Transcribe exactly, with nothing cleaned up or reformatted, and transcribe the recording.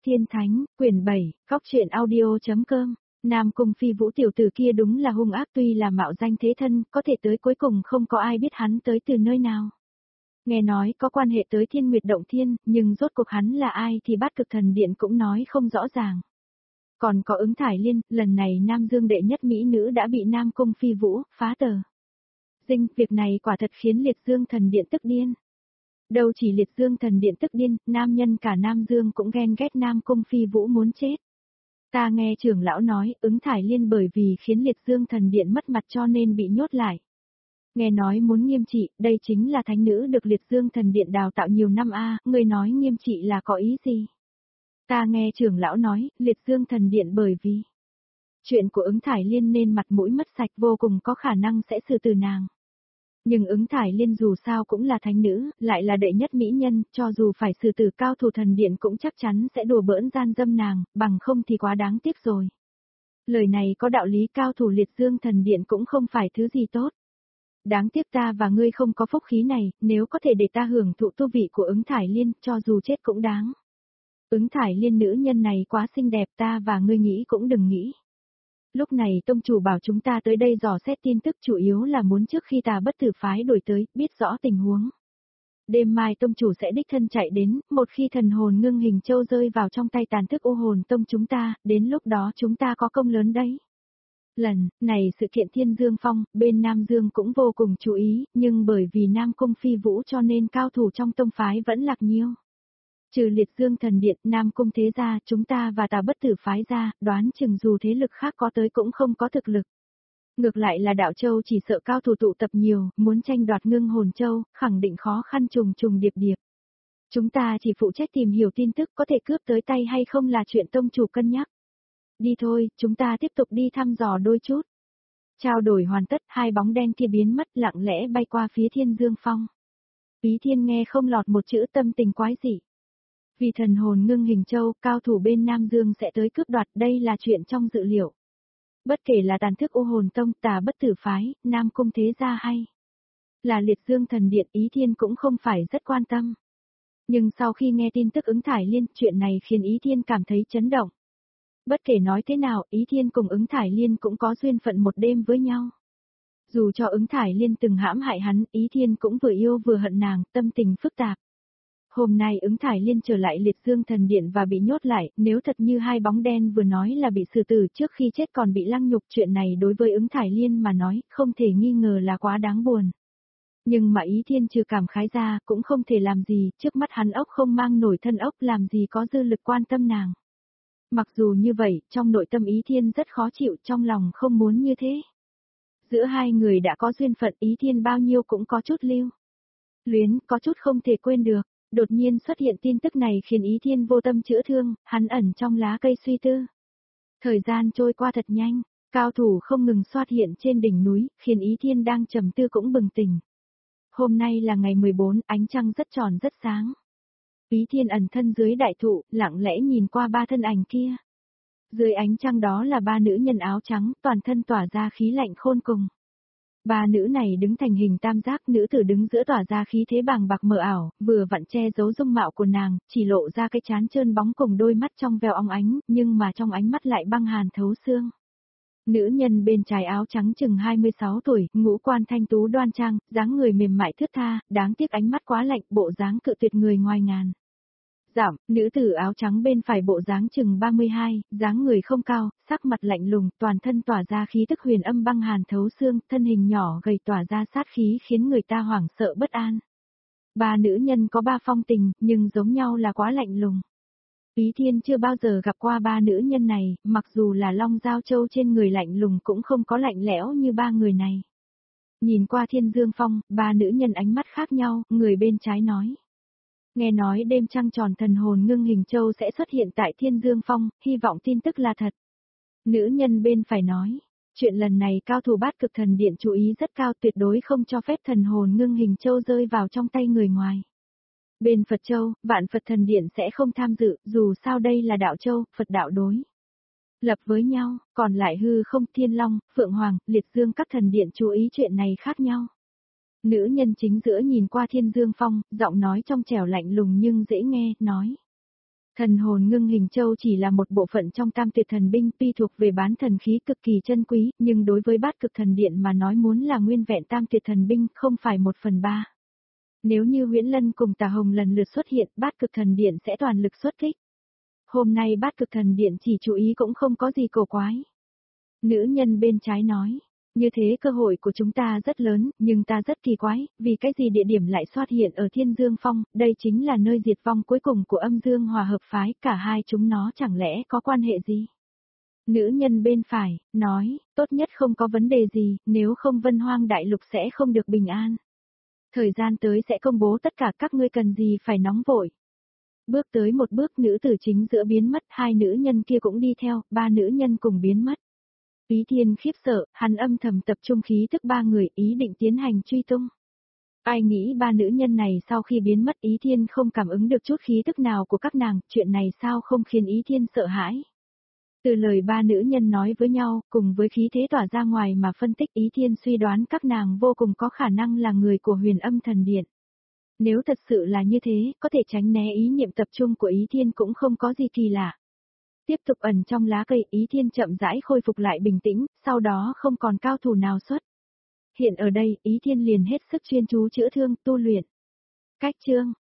Tiên Thánh, quyển bảy, Góc truyện audio.com. Nam Cung Phi Vũ tiểu tử kia đúng là hung ác, tuy là mạo danh thế thân, có thể tới cuối cùng không có ai biết hắn tới từ nơi nào. Nghe nói có quan hệ tới Thiên Nguyệt Động Thiên, nhưng rốt cuộc hắn là ai thì Bát Cực Thần Điện cũng nói không rõ ràng. Còn có Ứng Thải Liên, lần này Nam Dương đệ nhất mỹ nữ đã bị Nam Cung Phi Vũ phá tờ. Dinh, việc này quả thật khiến Liệt Dương Thần Điện tức điên. Đâu chỉ Liệt Dương Thần Điện tức điên, nam nhân cả Nam Dương cũng ghen ghét Nam Cung Phi Vũ muốn chết. Ta nghe trưởng lão nói, Ứng Thải Liên bởi vì khiến Liệt Dương Thần Điện mất mặt cho nên bị nhốt lại. Nghe nói muốn nghiêm trị, đây chính là thánh nữ được Liệt Dương Thần Điện đào tạo nhiều năm a, à, người nói nghiêm trị là có ý gì? Ta nghe trưởng lão nói, Liệt Dương Thần Điện bởi vì chuyện của Ứng Thải Liên nên mặt mũi mất sạch, vô cùng có khả năng sẽ xử tử nàng. Nhưng Ứng Thải Liên dù sao cũng là thánh nữ, lại là đệ nhất mỹ nhân, cho dù phải xử tử cao thủ thần điện cũng chắc chắn sẽ đùa bỡn gian dâm nàng, bằng không thì quá đáng tiếc rồi. Lời này có đạo lý, cao thủ Liệt Dương Thần Điện cũng không phải thứ gì tốt. Đáng tiếc ta và ngươi không có phúc khí này, nếu có thể để ta hưởng thụ tu vị của Ứng Thải Liên, cho dù chết cũng đáng. Ứng Thải Liên nữ nhân này quá xinh đẹp, ta và ngươi nghĩ cũng đừng nghĩ. Lúc này tông chủ bảo chúng ta tới đây dò xét tin tức, chủ yếu là muốn trước khi Tà Bất Tử phái đổi tới, biết rõ tình huống. Đêm mai tông chủ sẽ đích thân chạy đến, một khi thần hồn ngưng hình châu rơi vào trong tay tàn thức U Hồn Tông chúng ta, đến lúc đó chúng ta có công lớn đấy. Lần này sự kiện Thiên Dương Phong, bên Nam Dương cũng vô cùng chú ý, nhưng bởi vì Nam Cung Phi Vũ cho nên cao thủ trong tông phái vẫn lạc nhiêu. Trừ Liệt Dương Thần Điện, Nam Cung thế gia, chúng ta và Tà Bất Tử phái ra, đoán chừng dù thế lực khác có tới cũng không có thực lực. Ngược lại là Đạo Châu chỉ sợ cao thủ tụ tập nhiều, muốn tranh đoạt ngưng hồn châu, khẳng định khó khăn trùng trùng điệp điệp. Chúng ta chỉ phụ trách tìm hiểu tin tức, có thể cướp tới tay hay không là chuyện tông chủ cân nhắc. Đi thôi, chúng ta tiếp tục đi thăm dò đôi chút. Trao đổi hoàn tất, hai bóng đen kia biến mất, lặng lẽ bay qua phía Thiên Dương Phong. Ý Thiên nghe không lọt một chữ, tâm tình quái dị. Vì thần hồn ngưng hình châu, cao thủ bên Nam Dương sẽ tới cướp đoạt, đây là chuyện trong dự liệu. Bất kể là Tàn Thức U Hồn Tông, Tà Bất Tử phái, Nam Cung thế gia hay là Liệt Dương Thần Điện, Ý Thiên cũng không phải rất quan tâm. Nhưng sau khi nghe tin tức Ứng Thải Liên, chuyện này khiến Ý Thiên cảm thấy chấn động. Bất kể nói thế nào, Ý Thiên cùng Ứng Thải Liên cũng có duyên phận một đêm với nhau. Dù cho Ứng Thải Liên từng hãm hại hắn, Ý Thiên cũng vừa yêu vừa hận nàng, tâm tình phức tạp. Hôm nay Ứng Thải Liên trở lại Liệt Dương Thần Điện và bị nhốt lại, nếu thật như hai bóng đen vừa nói là bị xử tử trước khi chết còn bị lăng nhục, chuyện này đối với Ứng Thải Liên mà nói, không thể nghi ngờ là quá đáng buồn. Nhưng mà Ý Thiên trừ cảm khái ra, cũng không thể làm gì, trước mắt hắn ốc không mang nổi thân ốc, làm gì có dư lực quan tâm nàng. Mặc dù như vậy, trong nội tâm Ý Thiên rất khó chịu, trong lòng không muốn như thế. Giữa hai người đã có duyên phận, Ý Thiên bao nhiêu cũng có chút lưu luyến, có chút không thể quên được. Đột nhiên xuất hiện tin tức này khiến Ý Thiên vô tâm chữa thương, hắn ẩn trong lá cây suy tư. Thời gian trôi qua thật nhanh, cao thủ không ngừng xuất hiện trên đỉnh núi, khiến Ý Thiên đang trầm tư cũng bừng tỉnh. Hôm nay là ngày mười bốn, ánh trăng rất tròn rất sáng. Ý Thiên ẩn thân dưới đại thụ, lặng lẽ nhìn qua ba thân ảnh kia. Dưới ánh trăng đó là ba nữ nhân áo trắng, toàn thân tỏa ra khí lạnh khôn cùng. Ba nữ này đứng thành hình tam giác, nữ tử đứng giữa tỏa ra khí thế bàng bạc mờ ảo, vừa vặn che giấu dung mạo của nàng, chỉ lộ ra cái trán trơn bóng cùng đôi mắt trong veo óng ánh, nhưng mà trong ánh mắt lại băng hàn thấu xương. Nữ nhân bên trái áo trắng chừng hai mươi sáu tuổi, ngũ quan thanh tú đoan trang, dáng người mềm mại thướt tha, đáng tiếc ánh mắt quá lạnh, bộ dáng cự tuyệt người ngoài ngàn. Giảm, nữ tử áo trắng bên phải bộ dáng chừng ba mươi hai, dáng người không cao, sắc mặt lạnh lùng, toàn thân tỏa ra khí tức huyền âm băng hàn thấu xương, thân hình nhỏ gầy tỏa ra sát khí khiến người ta hoảng sợ bất an. Ba nữ nhân có ba phong tình, nhưng giống nhau là quá lạnh lùng. Ý Thiên chưa bao giờ gặp qua ba nữ nhân này, mặc dù là long giao châu trên người lạnh lùng cũng không có lạnh lẽo như ba người này. Nhìn qua Thiên Dương Phong, ba nữ nhân ánh mắt khác nhau, người bên trái nói. Nghe nói đêm trăng tròn thần hồn ngưng hình châu sẽ xuất hiện tại Thiên Dương Phong, hy vọng tin tức là thật. Nữ nhân bên phải nói, chuyện lần này cao thủ Bát Cực Thần Điện chú ý rất cao, tuyệt đối không cho phép thần hồn ngưng hình châu rơi vào trong tay người ngoài. Bên Phật Châu, Vạn Phật Thần Điện sẽ không tham dự, dù sao đây là đạo châu, Phật đạo đối lập với nhau, còn lại hư không, Thiên Long, Phượng Hoàng, Liệt Dương các thần điện chú ý chuyện này khác nhau. Nữ nhân chính giữa nhìn qua Thiên Dương Phong, giọng nói trong trẻo lạnh lùng nhưng dễ nghe, nói. Thần hồn ngưng hình châu chỉ là một bộ phận trong tam tuyệt thần binh, tuy thuộc về bán thần khí cực kỳ chân quý, nhưng đối với bát cực thần điện mà nói muốn là nguyên vẹn tam tuyệt thần binh không phải một phần ba. Nếu như Huyễn Lân cùng Tà Hồng lần lượt xuất hiện, bát cực thần điện sẽ toàn lực xuất kích. Hôm nay bát cực thần điện chỉ chú ý cũng không có gì cổ quái. Nữ nhân bên trái nói, như thế cơ hội của chúng ta rất lớn, nhưng ta rất kỳ quái, vì cái gì địa điểm lại xuất hiện ở Thiên Dương Phong, đây chính là nơi diệt vong cuối cùng của Âm Dương Hòa Hợp Phái, cả hai chúng nó chẳng lẽ có quan hệ gì? Nữ nhân bên phải, nói, tốt nhất không có vấn đề gì, nếu không Vân Hoang Đại Lục sẽ không được bình an. Thời gian tới sẽ công bố tất cả, các ngươi cần gì phải nóng vội. Bước tới một bước, nữ tử chính giữa biến mất, hai nữ nhân kia cũng đi theo, ba nữ nhân cùng biến mất. Ý Thiên khiếp sợ, hắn âm thầm tập trung khí tức ba người, ý định tiến hành truy tung. Ai nghĩ ba nữ nhân này sau khi biến mất, Ý Thiên không cảm ứng được chút khí tức nào của các nàng, chuyện này sao không khiến Ý Thiên sợ hãi. Từ lời ba nữ nhân nói với nhau, cùng với khí thế tỏa ra ngoài mà phân tích, Ý Thiên suy đoán các nàng vô cùng có khả năng là người của Huyền Âm Thần Điện. Nếu thật sự là như thế, có thể tránh né ý niệm tập trung của Ý Thiên cũng không có gì kỳ lạ. Tiếp tục ẩn trong lá cây, Ý Thiên chậm rãi khôi phục lại bình tĩnh, sau đó không còn cao thủ nào xuất hiện ở đây, Ý Thiên liền hết sức chuyên chú chữa thương, tu luyện. Cách chương